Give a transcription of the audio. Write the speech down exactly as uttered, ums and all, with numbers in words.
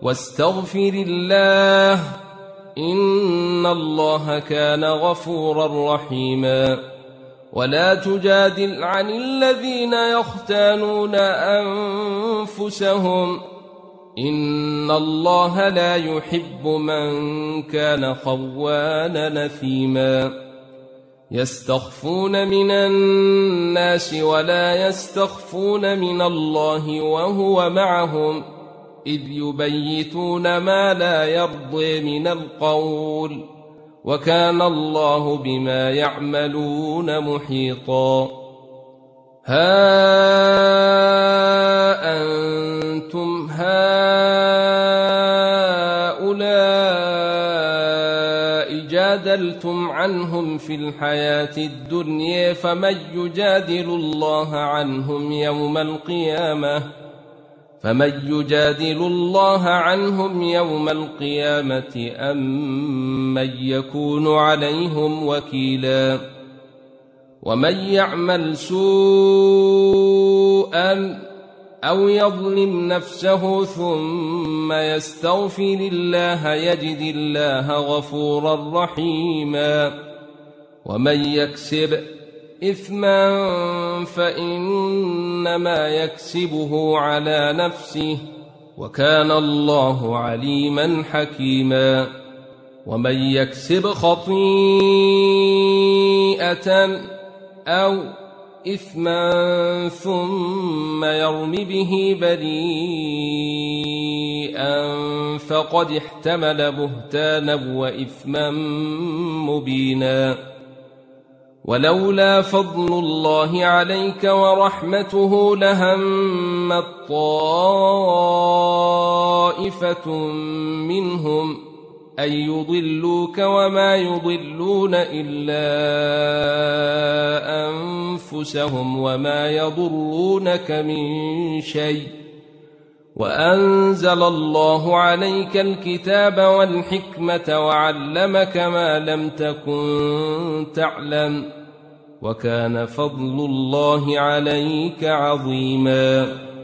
واستغفر الله إن الله كان غفورا رحيما. ولا تجادل عن الذين يختانون أنفسهم إن الله لا يحب من كان خوانا نثيما. يستخفون من الناس ولا يستخفون من الله وهو معهم إذ يبيتون ما لا يرضي من القول وكان الله بما يعملون محيطا. ها أنتم هؤلاء جادلتم عنهم في الحياة الدنيا فمن يجادل الله عنهم يوم القيامة فمن يجادل الله عنهم يوم القيامة أم من يكون عليهم وكيلا. ومن يعمل سوءا أو يظلم نفسه ثم يستغفر الله يجد الله غفورا رحيما. ومن يكسب إثما فإنما يكسبه على نفسه وكان الله عليما حكيما. ومن يكسب خطيئة أو إثما ثم يرم به بريئا فقد احتمل بهتانا وإثما مبينا. ولولا فضل الله عليك ورحمته لهمت طائفة منهم أن يضلوك وما يضلون إلا أنفسهم وما يضرونك من شيء وأنزل الله عليك الكتاب والحكمة وعلمك ما لم تكن تعلم وكان فضل الله عليك عظيما.